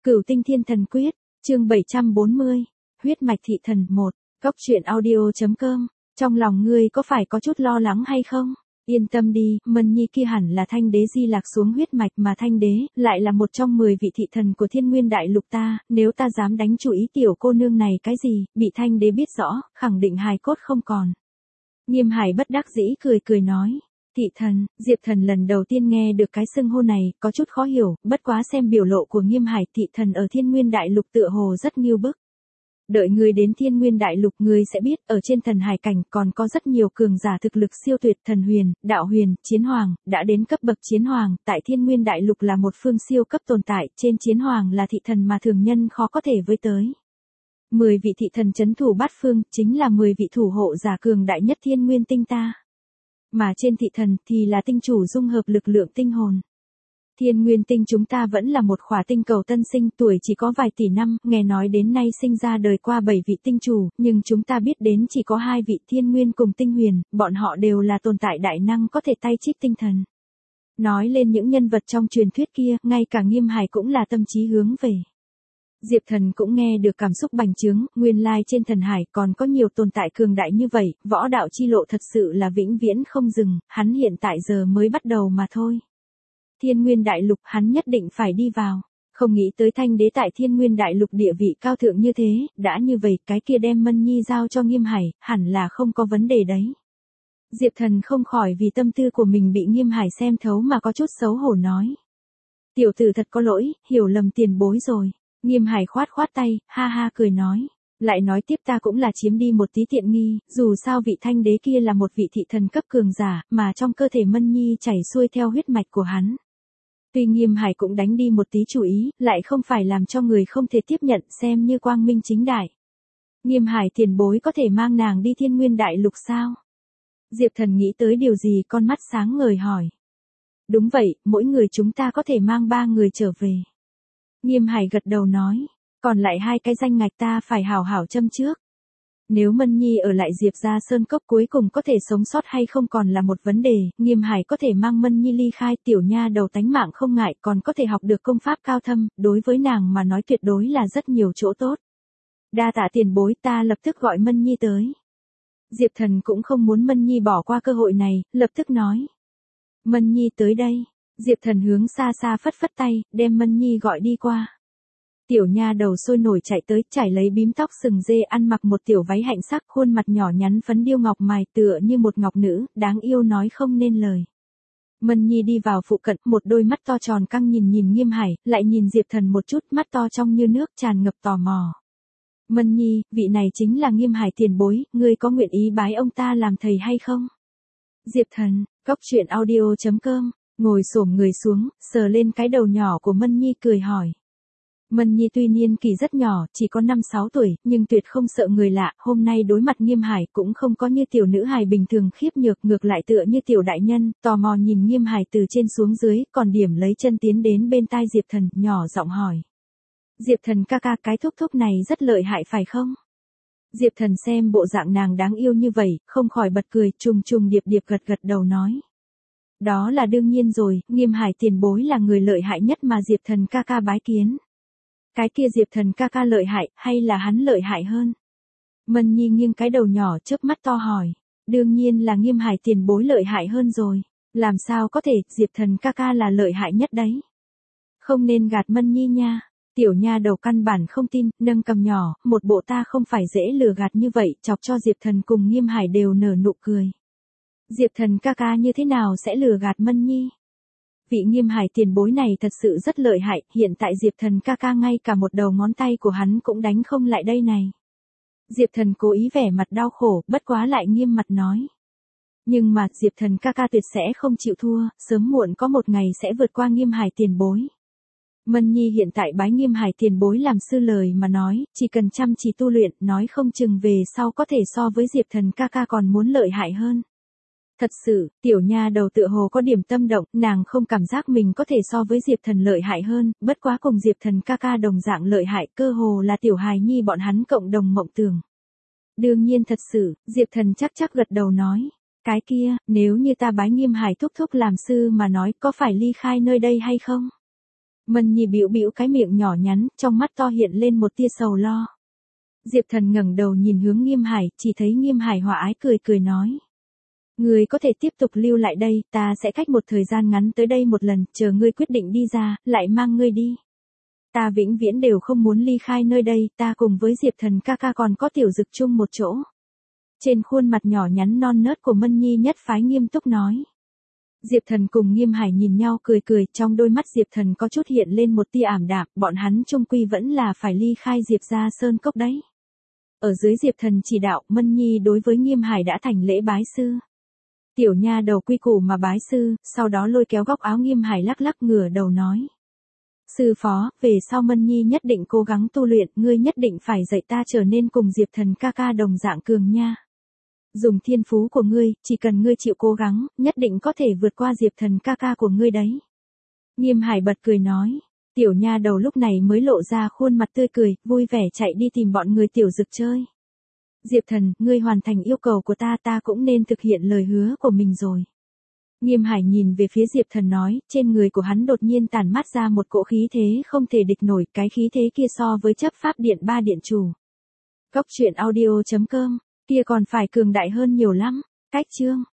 Cửu Tinh Thiên Thần Quyết, chương 740, huyết mạch thị thần 1, Cốc truyện audio.com, trong lòng ngươi có phải có chút lo lắng hay không? Yên tâm đi, Mân Nhi kia hẳn là Thanh Đế di lạc xuống huyết mạch mà Thanh Đế lại là một trong 10 vị thị thần của Thiên Nguyên Đại Lục ta, nếu ta dám đánh chủ ý tiểu cô nương này cái gì, bị Thanh Đế biết rõ, khẳng định hài cốt không còn. Nghiêm Hải bất đắc dĩ cười nói. Thị thần, Diệp Thần lần đầu tiên nghe được cái xưng hô này, có chút khó hiểu, bất quá xem biểu lộ của Nghiêm Hải, thị thần ở Thiên Nguyên Đại Lục tựa hồ rất nghiêu bức. Đợi người đến Thiên Nguyên Đại Lục người sẽ biết, ở trên thần hải cảnh còn có rất nhiều cường giả thực lực siêu tuyệt, thần huyền, đạo huyền, chiến hoàng, đã đến cấp bậc chiến hoàng, tại Thiên Nguyên Đại Lục là một phương siêu cấp tồn tại, trên chiến hoàng là thị thần mà thường nhân khó có thể với tới. 10 vị thị thần chấn thủ bát phương, chính là 10 vị thủ hộ giả cường đại nhất Thiên Nguyên tinh ta. Mà trên thị thần thì là tinh chủ dung hợp lực lượng tinh hồn. Thiên Nguyên tinh chúng ta vẫn là một khỏa tinh cầu tân sinh, tuổi chỉ có vài tỷ năm, nghe nói đến nay sinh ra đời qua 7 vị tinh chủ, nhưng chúng ta biết đến chỉ có 2 vị Thiên Nguyên cùng tinh huyền, bọn họ đều là tồn tại đại năng có thể tay chích tinh thần. Nói lên những nhân vật trong truyền thuyết kia, ngay cả Nghiêm Hải cũng là tâm trí hướng về. Diệp Thần cũng nghe được cảm xúc bành trướng, nguyên lai trên thần hải còn có nhiều tồn tại cường đại như vậy, võ đạo chi lộ thật sự là vĩnh viễn không dừng, hắn hiện tại giờ mới bắt đầu mà thôi. Thiên Nguyên Đại Lục hắn nhất định phải đi vào, không nghĩ tới Thanh Đế tại Thiên Nguyên Đại Lục địa vị cao thượng như thế, đã như vậy cái kia đem Mân Nhi giao cho Nghiêm Hải, hẳn là không có vấn đề đấy. Diệp Thần không khỏi vì tâm tư của mình bị Nghiêm Hải xem thấu mà có chút xấu hổ nói. Tiểu tử thật có lỗi, hiểu lầm tiền bối rồi. Nghiêm Hải khoát tay, ha ha cười nói. Lại nói tiếp ta cũng là chiếm đi một tí tiện nghi, dù sao vị Thanh Đế kia là một vị thị thần cấp cường giả, mà trong cơ thể Mân Nhi chảy xuôi theo huyết mạch của hắn. Tuy Nghiêm Hải cũng đánh đi một tí chủ ý, lại không phải làm cho người không thể tiếp nhận xem như quang minh chính đại. Nghiêm Hải tiền bối có thể mang nàng đi Thiên Nguyên Đại Lục sao? Diệp Thần nghĩ tới điều gì con mắt sáng ngời hỏi. Đúng vậy, mỗi người chúng ta có thể mang 3 người trở về. Nghiêm Hải gật đầu nói, còn lại 2 cái danh ngạch ta phải hảo hảo châm trước. Nếu Mân Nhi ở lại Diệp gia sơn cốc cuối cùng có thể sống sót hay không còn là một vấn đề, Nghiêm Hải có thể mang Mân Nhi ly khai, tiểu nha đầu tánh mạng không ngại, còn có thể học được công pháp cao thâm, đối với nàng mà nói tuyệt đối là rất nhiều chỗ tốt. Đa tạ tiền bối, ta lập tức gọi Mân Nhi tới. Diệp Thần cũng không muốn Mân Nhi bỏ qua cơ hội này, lập tức nói. Mân Nhi tới đây. Diệp Thần hướng xa xa phất tay, đem Mân Nhi gọi đi qua. Tiểu nha đầu sôi nổi chạy tới, trải lấy bím tóc sừng dê, ăn mặc một tiểu váy hạnh sắc, khuôn mặt nhỏ nhắn phấn điêu ngọc mài, tựa như một ngọc nữ, đáng yêu nói không nên lời. Mân Nhi đi vào phụ cận, một đôi mắt to tròn căng nhìn Nghiêm Hải, lại nhìn Diệp Thần một chút, mắt to trong như nước, tràn ngập tò mò. Mân Nhi, vị này chính là Nghiêm Hải tiền bối, ngươi có nguyện ý bái ông ta làm thầy hay không? Diệp Thần, Cốc truyện audio.com, ngồi xổm người xuống, sờ lên cái đầu nhỏ của Mân Nhi cười hỏi. Mân Nhi tuy niên kỳ rất nhỏ, chỉ có 5-6 tuổi, nhưng tuyệt không sợ người lạ, hôm nay đối mặt Nghiêm Hải cũng không có như tiểu nữ hài bình thường khiếp nhược, ngược lại tựa như tiểu đại nhân, tò mò nhìn Nghiêm Hải từ trên xuống dưới, còn điểm lấy chân tiến đến bên tai Diệp Thần, nhỏ giọng hỏi. Diệp Thần ca ca, cái thúc thúc này rất lợi hại phải không? Diệp Thần xem bộ dạng nàng đáng yêu như vậy, không khỏi bật cười, trùng điệp gật đầu nói. Đó là đương nhiên rồi, Nghiêm Hải tiền bối là người lợi hại nhất mà Diệp Thần ca ca bái kiến. Cái kia Diệp Thần ca ca lợi hại, hay là hắn lợi hại hơn? Mân Nhi nghiêng cái đầu nhỏ chớp mắt to hỏi. Đương nhiên là Nghiêm Hải tiền bối lợi hại hơn rồi. Làm sao có thể, Diệp Thần ca ca là lợi hại nhất đấy. Không nên gạt Mân Nhi nha. Tiểu nha đầu căn bản không tin, nâng cầm nhỏ, một bộ ta không phải dễ lừa gạt như vậy, chọc cho Diệp Thần cùng Nghiêm Hải đều nở nụ cười. Diệp Thần ca ca như thế nào sẽ lừa gạt Mân Nhi? Vị Nghiêm Hải tiền bối này thật sự rất lợi hại, hiện tại Diệp Thần ca ca ngay cả một đầu ngón tay của hắn cũng đánh không lại đây này. Diệp Thần cố ý vẻ mặt đau khổ, bất quá lại nghiêm mặt nói. Nhưng mà Diệp Thần ca ca tuyệt sẽ không chịu thua, sớm muộn có một ngày sẽ vượt qua Nghiêm Hải tiền bối. Mân Nhi hiện tại bái Nghiêm Hải tiền bối làm sư lời mà nói, chỉ cần chăm chỉ tu luyện, nói không chừng về sau có thể so với Diệp Thần ca ca còn muốn lợi hại hơn. Thật sự, tiểu nha đầu tựa hồ có điểm tâm động, nàng không cảm giác mình có thể so với Diệp Thần lợi hại hơn, bất quá cùng Diệp Thần ca ca đồng dạng lợi hại, cơ hồ là tiểu hài nhi bọn hắn cộng đồng mộng tưởng. Đương nhiên thật sự, Diệp Thần chắc gật đầu nói. Cái kia, nếu như ta bái Nghiêm Hải thúc thúc làm sư mà nói, có phải ly khai nơi đây hay không? Mân Nhi bĩu bĩu cái miệng nhỏ nhắn, trong mắt to hiện lên một tia sầu lo. Diệp Thần ngẩng đầu nhìn hướng Nghiêm Hải, chỉ thấy Nghiêm Hải hòa ái cười cười nói. Ngươi có thể tiếp tục lưu lại đây, ta sẽ cách một thời gian ngắn tới đây một lần, chờ ngươi quyết định đi ra, lại mang ngươi đi. Ta vĩnh viễn đều không muốn ly khai nơi đây, ta cùng với Diệp Thần ca ca còn có Tiểu Dực chung một chỗ. Trên khuôn mặt nhỏ nhắn non nớt của Mân Nhi nhất phái nghiêm túc nói. Diệp Thần cùng Nghiêm Hải nhìn nhau cười cười, trong đôi mắt Diệp Thần có chút hiện lên một tia ảm đạm, bọn hắn chung quy vẫn là phải ly khai Diệp gia sơn cốc đấy. Ở dưới Diệp Thần chỉ đạo, Mân Nhi đối với Nghiêm Hải đã thành lễ bái sư. Tiểu nha đầu quy củ mà bái sư, sau đó lôi kéo góc áo Nghiêm Hải lắc lắc ngửa đầu nói. Sư phó, về sau Mân Nhi nhất định cố gắng tu luyện, ngươi nhất định phải dạy ta trở nên cùng Diệp Thần ca ca đồng dạng cường nha. Dùng thiên phú của ngươi, chỉ cần ngươi chịu cố gắng, nhất định có thể vượt qua Diệp Thần ca ca của ngươi đấy. Nghiêm Hải bật cười nói. Tiểu nha đầu lúc này mới lộ ra khuôn mặt tươi cười, vui vẻ chạy đi tìm bọn người Tiểu Dực chơi. Diệp Thần, ngươi hoàn thành yêu cầu của ta, ta cũng nên thực hiện lời hứa của mình rồi. Nghiêm Hải nhìn về phía Diệp Thần nói, trên người của hắn đột nhiên tản mát ra một cỗ khí thế không thể địch nổi, cái khí thế kia so với chấp pháp điện ba điện chủ. Cốc truyện audio.com, kia còn phải cường đại hơn nhiều lắm. Cách chương